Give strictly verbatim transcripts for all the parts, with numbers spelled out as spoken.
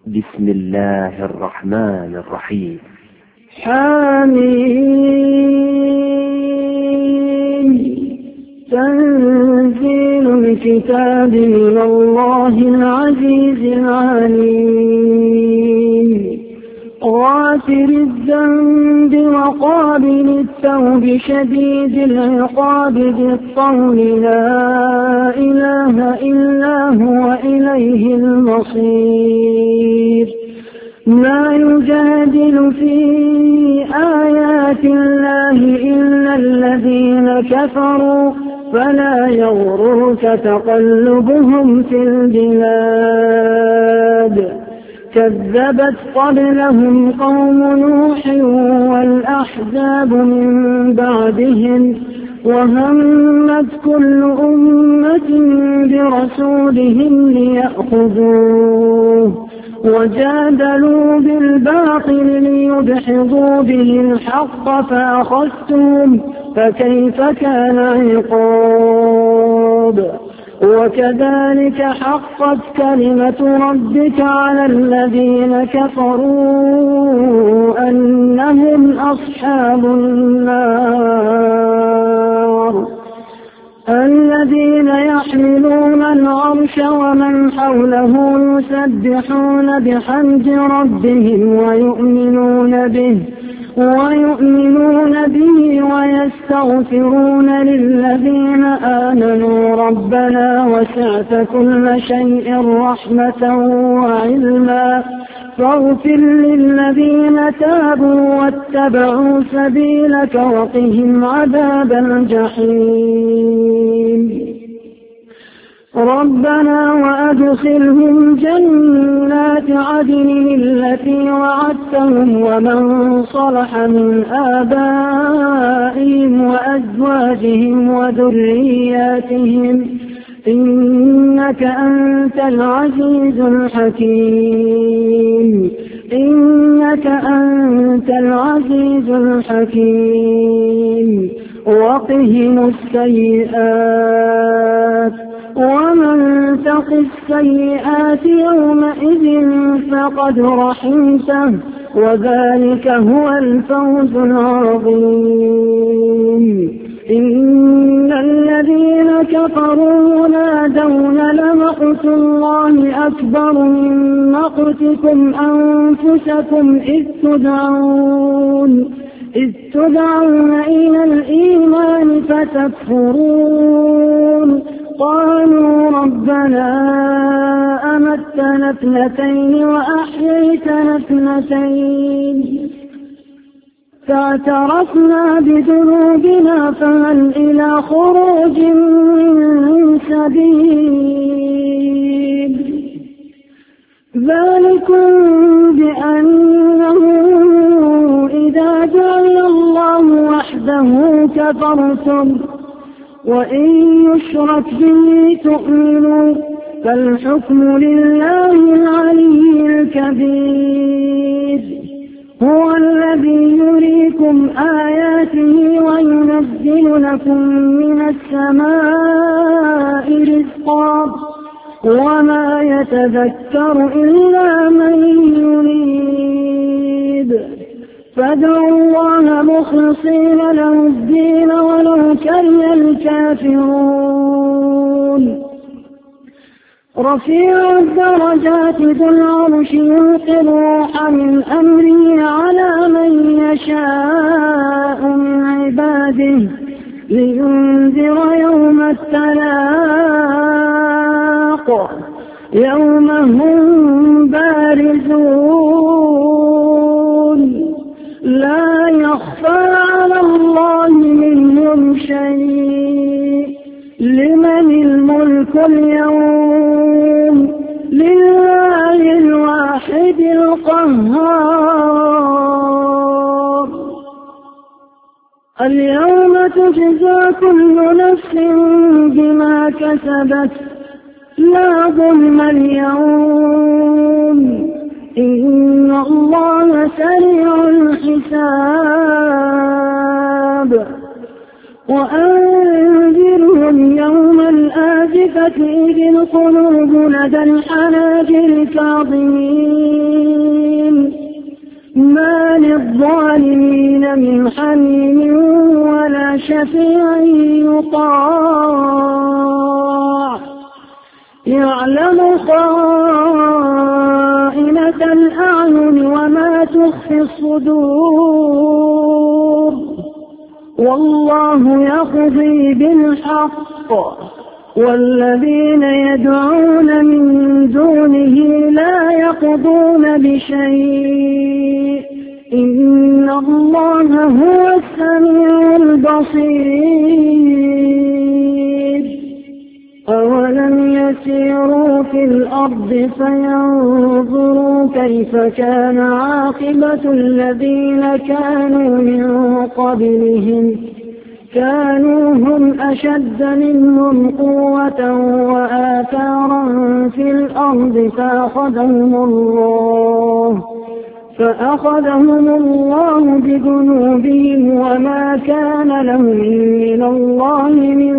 بسم الله الرحمن الرحيم. حميم. تنزيل الكتاب من الله العزيز العليم. غافر الذنب وقابل التوب شديد العقاب بالطول لا إله إلا هو إليه المصير. ما يجادل في آيات الله إلا الذين كفروا فلا يغررك تقلبهم في البلاد. كذبت قبلهم قوم نوح والأحزاب من بعدهم وهمت كل أمة برسولهم ليأخذوه وجادلوا بالباطل ليدحضوا به الحق فأخذتهم فكيف كان عقاب. وكذلك حقت كلمة ربك على الذين كفروا أنهم أصحاب النار. الذين يحملون العرش ومن حوله يسبحون بحمد ربهم ويؤمنون به ويؤمنون به ويستغفرون للذين آمنوا ربنا وسعت كل شيء رحمة وعلما فاغفر للذين تابوا واتبعوا سبيلك وقهم عذاب الجحيم. ربنا وأدخلهم جنات عدن التي وعدتهم ومن صلح من آبائهم وأزواجهم وذرياتهم إنك أنت العزيز الحكيم. إنك أنت العزيز الحكيم. وقهم السيئات ومن تق السيئات يومئذ فقد رحمته وذلك هو الفوز العظيم. إن الذين كفروا ينادون لمقت الله أكبر من مقتكم أنفسكم إذ تدعون إذ تدعون إلى الإيمان فتكفرون. قالوا ربنا أمتنا اثنتين وأحييتنا اثنتين فاعترفنا بذنوبنا فهل إلى خروج من سبيل. ذلكم بأنه إذا جعل الله وحده كفرتم وإن يشرك به تؤمنوا فالحكم لله العلي الكبير. هو الذي يريكم آياته وينزل لكم من السماء رزقا وما يتذكر إلا من يريد. فادعوا الله مخلصين له الدين ولو كره الكافرون. رفيع الدرجات ذو العرش يلقي الروح من أمره على من يشاء من عباده لينذر يوم التلاق يوم هم بارزون لا يخفى على الله منهم شيء. لمن الملك اليوم؟ لله الواحد القهار. اليوم تجزى كل نفس بما كسبت لا ظلم اليوم إن الله سريع الحساب. وأنذرهم يوم الآزفة إذ القلوب لدى الحناجر كاظمين للظالمين من حميم ولا شفيع يطاع يعلم خائنة الأعين وما تخفي الصدور والله يقضي بالحق والذين يدعون من دونه لا يقضون بشيء إن الله هو السميع البصير أولم يسيروا في الأرض فينظروا كيف كان عاقبة الذين كانوا من قبلهم كانوا هم أشد منهم قوة وآثارا في الأرض فأخذهم الله فأخذهم الله بذنوبهم وما كان لهم من الله من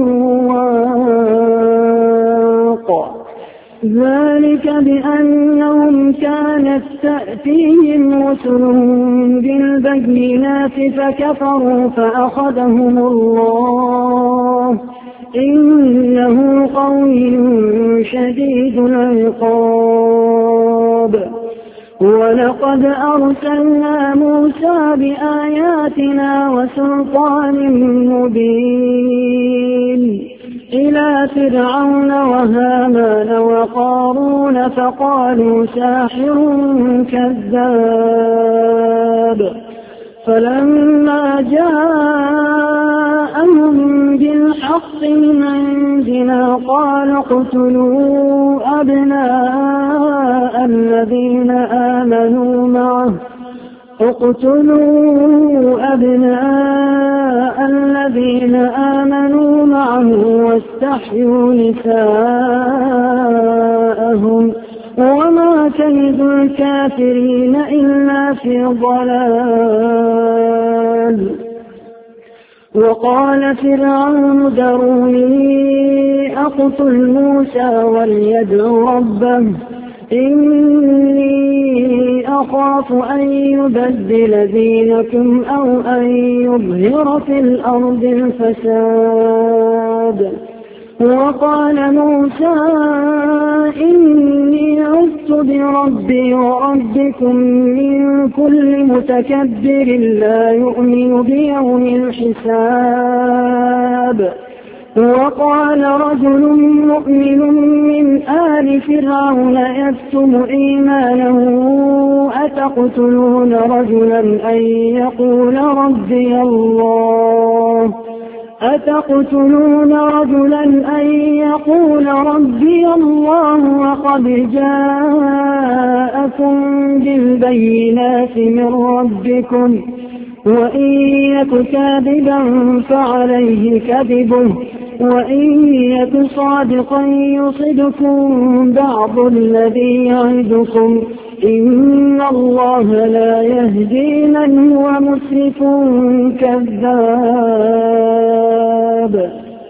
واق ذلك بأنهم كانت تأتيهم رسلهم بالبينات فكفروا فأخذهم الله إنه قوي شديد العقاب ولقد أرسلنا موسى بآياتنا وسلطان مبين إلى فرعون وهامان وقارون فقالوا ساحر كذاب فلما جاءهم بالحق من عندنا قالوا اقتلوا أبناء الذين آمنوا معه اقتلوا أبناء الذين آمنوا معه واستحيوا نساءهم وما كيد الكافرين إلا في ضلال وقال فرعون ذروني أقتل موسى وليدع ربه إني أخاف أن يبدل دينكم أو أن يظهر في الأرض الفساد وقال موسى إني عذت بربي وربكم من كل متكبر لا يؤمن بيوم الحساب وقال رجل مؤمن من آل فرعون يكتم إيمانه أتقتلون رجلا أن يقول ربي الله أتقتلون رجلا أن يقول ربي الله وقد جاءكم بالبينات من ربكم وإن يك كاذبا فعليه كذبه وإن يك صادقا يصدكم بعض الذي يعدكم إن الله لا يهدي من هو مسرف كذاب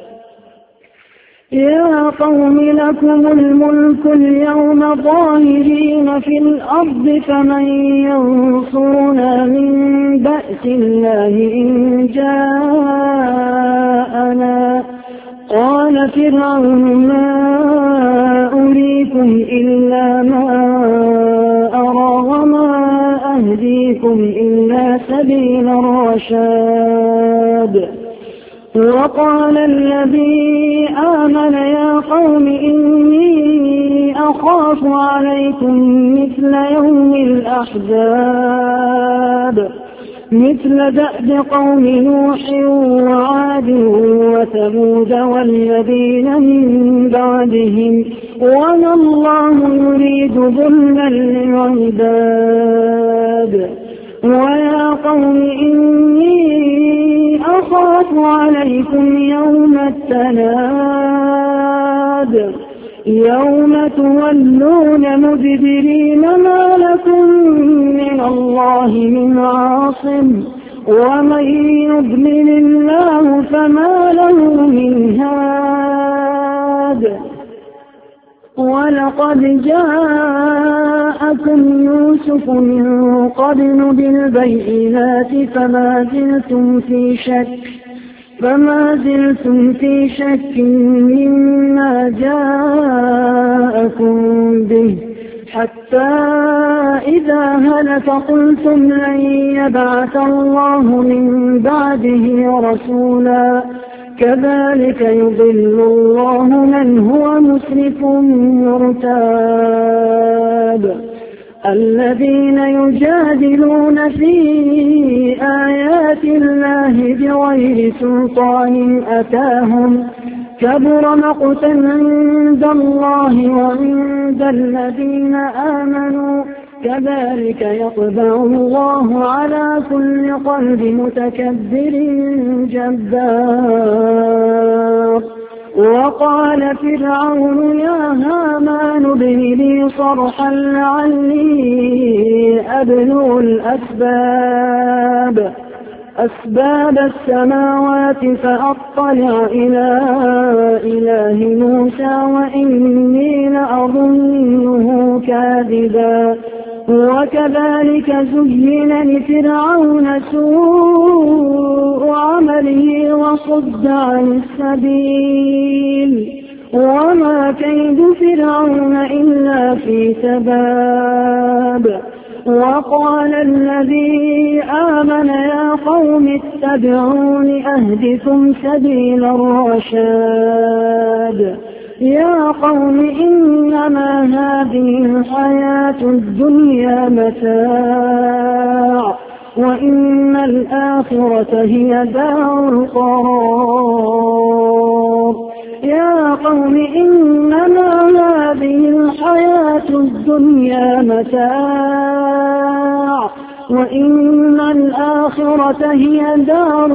يا قوم لكم الملك اليوم ظاهرين في الأرض فمن ينصرنا من بأس الله إن جاءنا قال فرعون ما أريكم إلا ما أرى وما أهديكم إلا سبيل الرشاد وقال الذي آمن يا قوم إني أخاف عليكم مثل يوم الأحزاب مثل دأب قوم نوح وعاد وثمود والذين من بعدهم وما الله يريد ظلما للعباد ويا قوم إني أخاف عليكم يوم التناد يوم تولون مدبرين ما لكم من الله من عاصم ومن يضلل الله فما له من هاد ولقد جاء جاءكم يوسف من قبل بالبينات فما زلتم في شك فما زلتم في شك مما جاءكم به حتى إذا هلك قلتم لن يبعث الله من بعده رسولا كذلك يضل الله من هو مسرف مرتاب الذين يجادلون في آيات الله بغير سلطان أتاهم كبر مقتا عند الله وعند الذين آمنوا كذلك يطبع الله على كل قلب متكبر جبار وقال فرعون يا هامان ابن لي صرحا لعلي أبلغ الأسباب أسباب السماوات فأطلع إلى إله موسى وإني لأظنه كاذبا وكذلك زين لفرعون سوء عمله وصد عن السبيل وما كيد فرعون إلا في تباب وقال الذي آمن يا قوم اتبعون أهدكم سبيل الرشاد يا قوم إنما هذه الحياة الدنيا متاع وإن الآخرة هي دار القرار يا قوم إنما هذه الحياة الدنيا متاع وإن الآخرة هي دار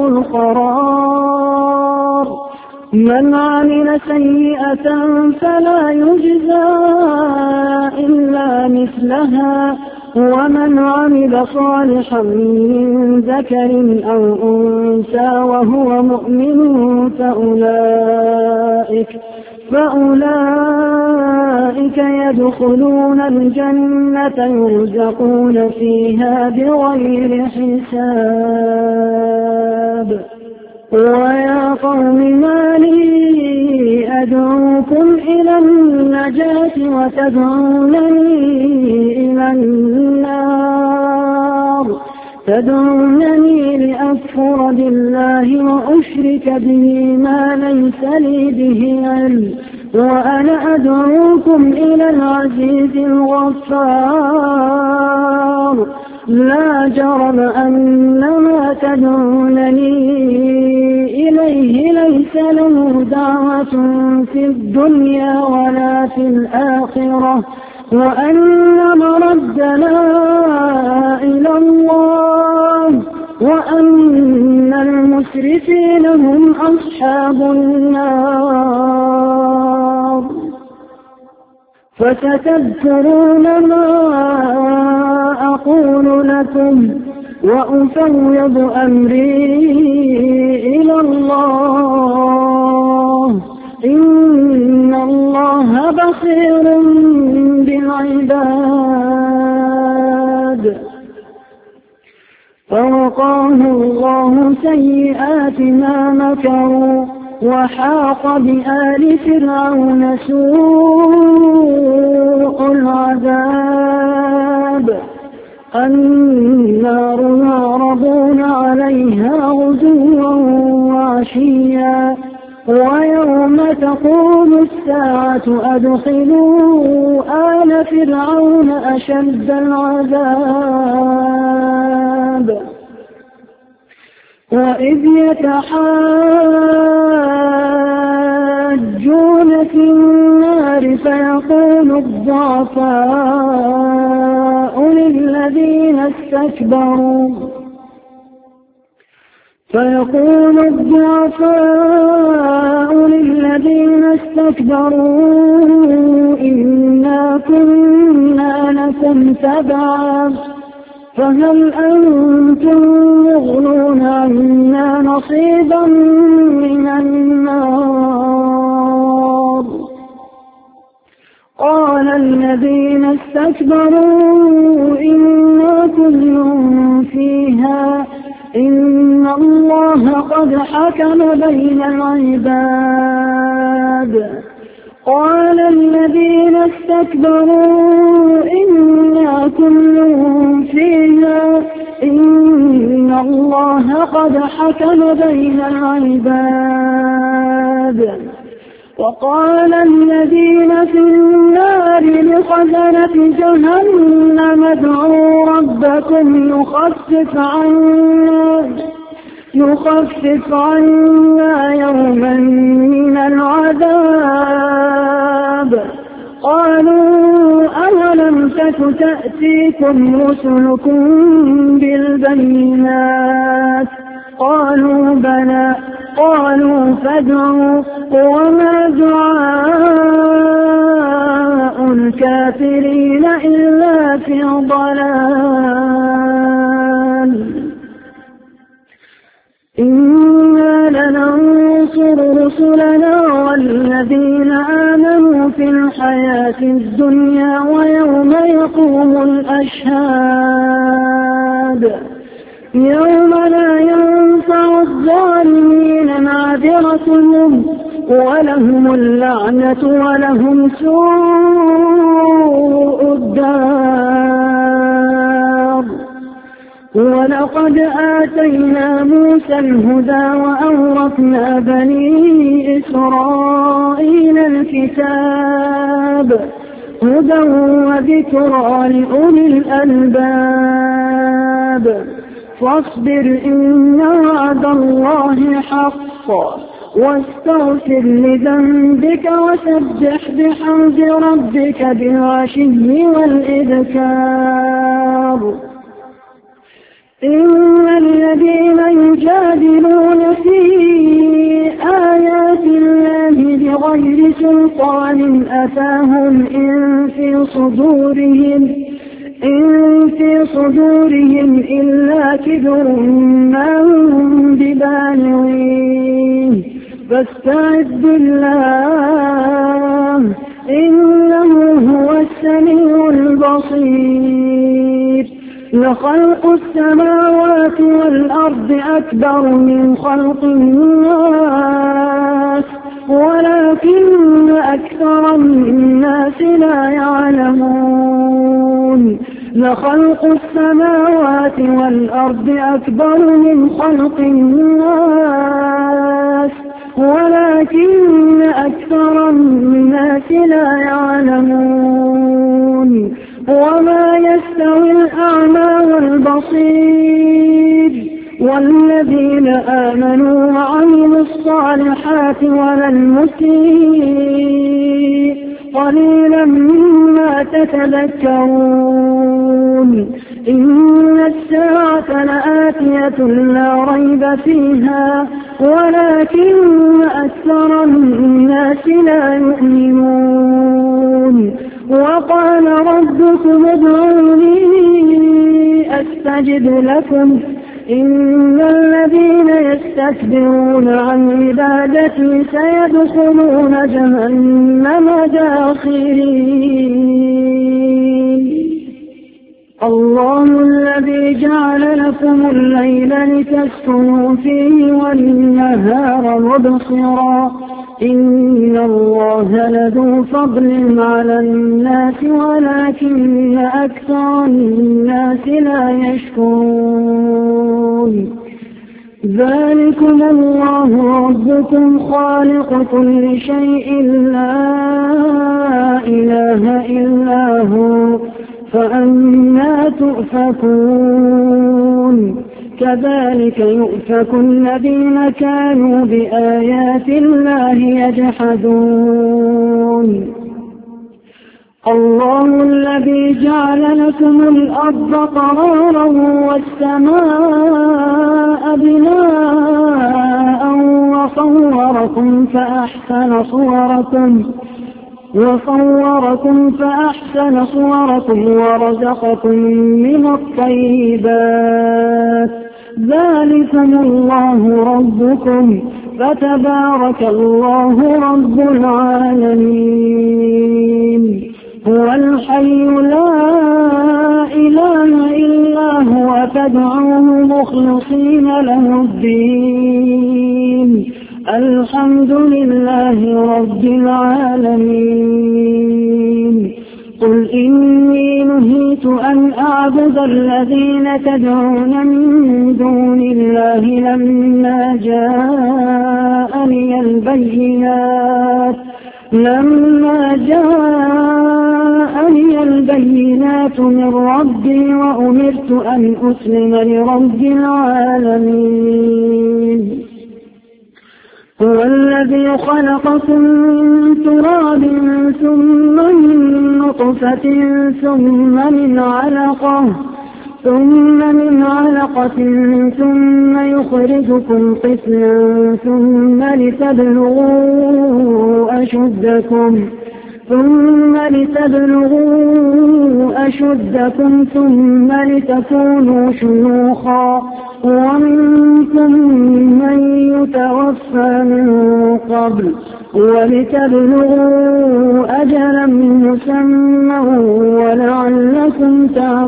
القرار من عمل سيئة فلا يجزى إلا مثلها ومن عمل صالحا من ذكر أو أنثى وهو مؤمن فأولئك فأولئك يدخلون الجنة يرزقون فيها بغير حساب ويا قوم ما لي أدعوكم إلى النجاة وتدعونني إلى النار تدعونني لأكفر بالله وأشرك به ما ليس لي به علم وأنا أدعوكم إلى العزيز الغفار لا جرم أن ما تدعونني إليه ليس له دعوة في الدنيا ولا في الآخرة وأن مردنا إلى الله وأن المسرفين هم أصحاب النار فستذكرون ما أقول لكم وأفوض أمري إلى الله إن الله بصير بالعباد فوقاه الله سيئات ما مكروا وحاق بآل فرعون سوء العذاب النار يعرضون عليها غدوا وعشيا ويوم تقوم الساعة أدخلوا آل فرعون أشد العذاب وإذ يتحاجون في النار فيقول الضعفاء للذين استكبروا فيقول الضعفاء للذين استكبروا إنا كنا لكم تبعا فهل أنتم مغنون عنا نصيبا من النار قال الذين استكبروا إنا كل فيها إن الله قد حكم بين العباد قال الذين استكبروا إنا كل فيها إن الله قد حكم بين العباد وقال الذين في النار لخزنة جهنم ادعوا ربكم يخفف عنا يخفف عنا يوما من العذاب قالوا أولم تك تأتيكم رسلكم بالبينات قالوا بلى قالوا فادعوا وما دعاء الكافرين إلا في ضلال إنا لننصر رسلنا والذين آمنوا في الحياة الدنيا ويوم يقوم الأشهاد يوم لا ينفع الظالمين معذرتهم ولهم اللعنة ولهم سوء الدار ولقد آتينا موسى الهدى وأورثنا بني إسرائيل الكتاب هدى وذكرى لأولي الألباب فاصبر إن وعد الله حق واستغفر لذنبك وسبح بحمد ربك بالعشي والإذكار إن الذين يجادلون في آيات الله بغير سلطان أتاهم إن في صدورهم إن في صدورهم إلا كبر ما هم ببالغيه فاستعذ بالله إنه هو السميع البصير لخلق السماوات والأرض أكبر من خلق الناس ولكن أكثر الناس لا يعلمون لخلق السماوات والأرض أكبر من خلق الناس ولكن أكثر الناس لا يعلمون وما يستوي الأعمى والبصير والذين آمنوا وعملوا الصالحات ولا المسيء قليلا ما تتذكرون إن الساعة لآتية لا ريب فيها ولكن أكثر الناس لا يؤمنون وقال ربكم ادعوني أستجب لكم إن الذين يستكبرون عن عبادتي سيدخلون جهنم داخرين الله الذي جعل لكم الليل لتسكنوا فيه والنهار مبصرا إن الله لذو فضل على الناس ولكن أكثر الناس لا يشكرون ذلكم الله ربكم خالق كل شيء لا إله إلا هو فأنى تؤفكون كذلك يؤفك الذين كانوا بآيات الله يجحدون الله الذي جعل لكم الأرض قرارا والسماء بناء وصوركم فأحسن صوركم وصوركم فأحسن صوركم ورزقكم من الطيبات ذلكم الله ربكم فتبارك الله رب العالمين هو الحي لا إله إلا هو فادعوه مخلصين له الدين الحمد لله رب العالمين قل إني نهيت أن أعبد الذين تدعون من دون الله لما جاءني البينات لما جاءني البينات من ربي وأمرت أن أسلم لرب العالمين هو الذي خلقكم من تراب ثم من نطفة ثم من علقة ثم من علقة ثم يخرجكم طفلا ثم لتبلغوا أشدكم ثم لتبلغوا أشدكم ثم لتكونوا شيوخا ومنكم من يتوفى من قبل ولتبلغوا أجلا مسمى ولعلكم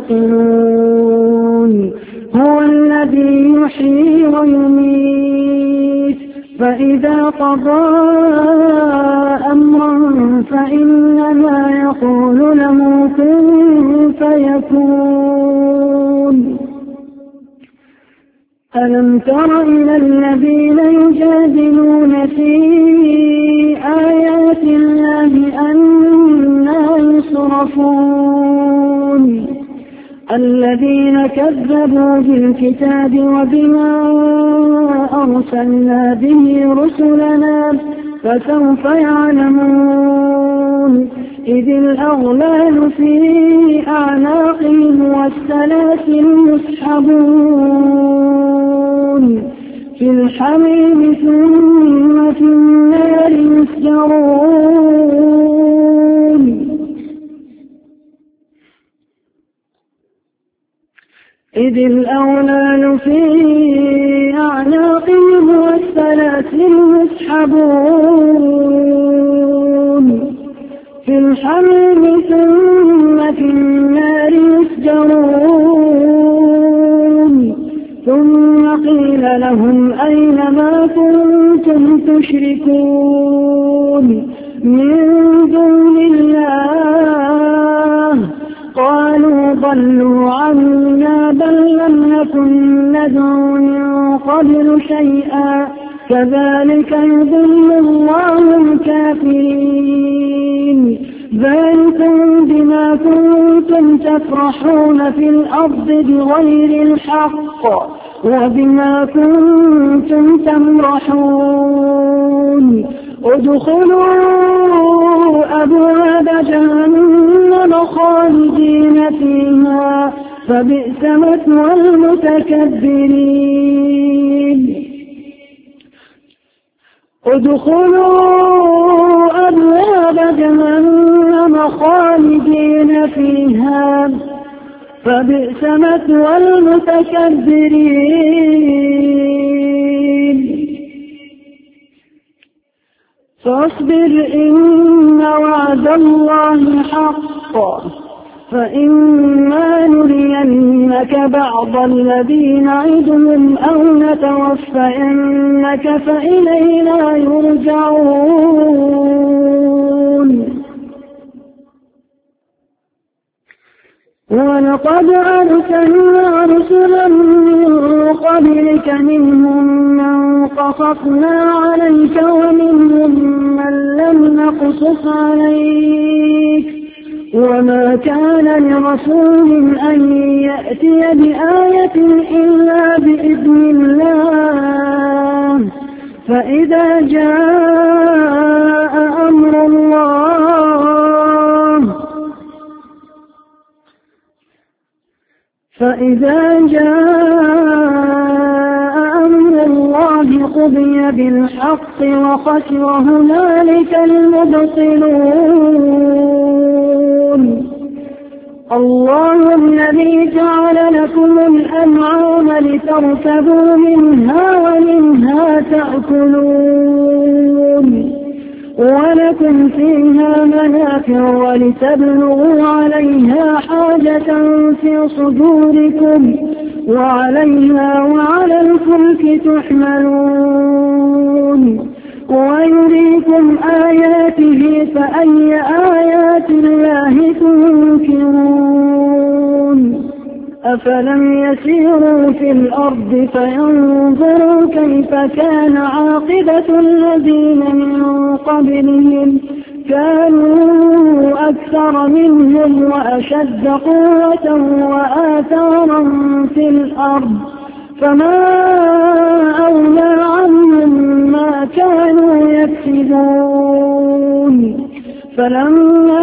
تعقلون هو الذي يحيي ويميت فإذا قضى أمرا فإنما يقول له كن فيكون ألم تر إلى الذين يجادلون في آيات الله أنى يصرفون الذين كذبوا بالكتاب وبما أرسلنا به رسلنا فسوف يعلمون إذ الأغلال في أعناقهم والسلاسل يسحبون في الحميم ثم في النار يسجرون إذ الأغلال في أعناقهم والسلاسل يسحبون في الحميم ثم في النار يسجرون ثم قيل لهم أين ما كنتم تشركون من دون الله قالوا ضلوا عنا بل لم نكن ندعو من قبل شيئا كذلك يضل الله الكافرين ذلكم بما كنتم تفرحون في الأرض بغير الحق وبما كنتم تمرحون ادخلوا أبواب جهنم خالدين فيها فبئس مثوى المتكبرين ادخلوا أبواب جهنم خالدين فيها فبئس مثوى المتكبرين فاصبر إن وعد الله حق فإما نرينك بعض الذي نعدهم أو نتوفينك فإلينا يرجعون ولقد أرسلنا رسلا من قبلك منهم من قصصنا عليك ومنهم من لم نقصص عليك وما كان لرسول أن يأتي بآية إلا بإذن الله فإذا جاء أمر الله فإذا جاء أمر الله قضي بالحق وخسر هنالك المبطلون الله الذي جعل لكم الأنعام لتركبوا منها ومنها تأكلون ولكم فيها منافع ولتبلغوا عليها حاجة في صدوركم وعليها وعلى الفلك تحملون ويريكم آياته فأي آيات الله تنكرون أفلم يسيروا في الأرض فينظروا كيف كان عاقبة الذين من قبلهم كانوا أكثر منهم وأشد قوة وآثارا في الأرض فما أغنى عنهم ما كانوا يكسبون فلما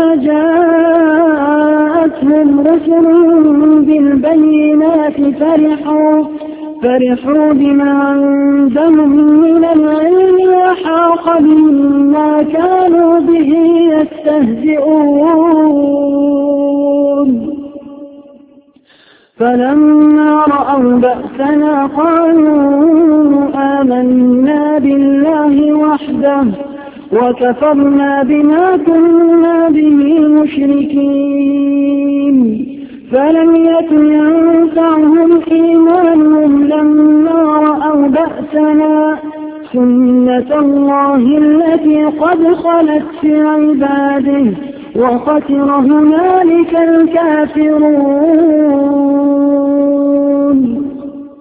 جاءتهم رسلهم بالبينات فرحوا فرحوا بما عندهم من العلم وحاق بهم ما كانوا به يستهزئون فلما رأوا بأسنا قالوا آمنا بالله وحده وكفرنا بما كنا به مشركين فلم يكن ينفعهم إيمانهم لما رأوا بأسنا سنة الله التي قد خلت في عباده وخسر هنالك الكافرون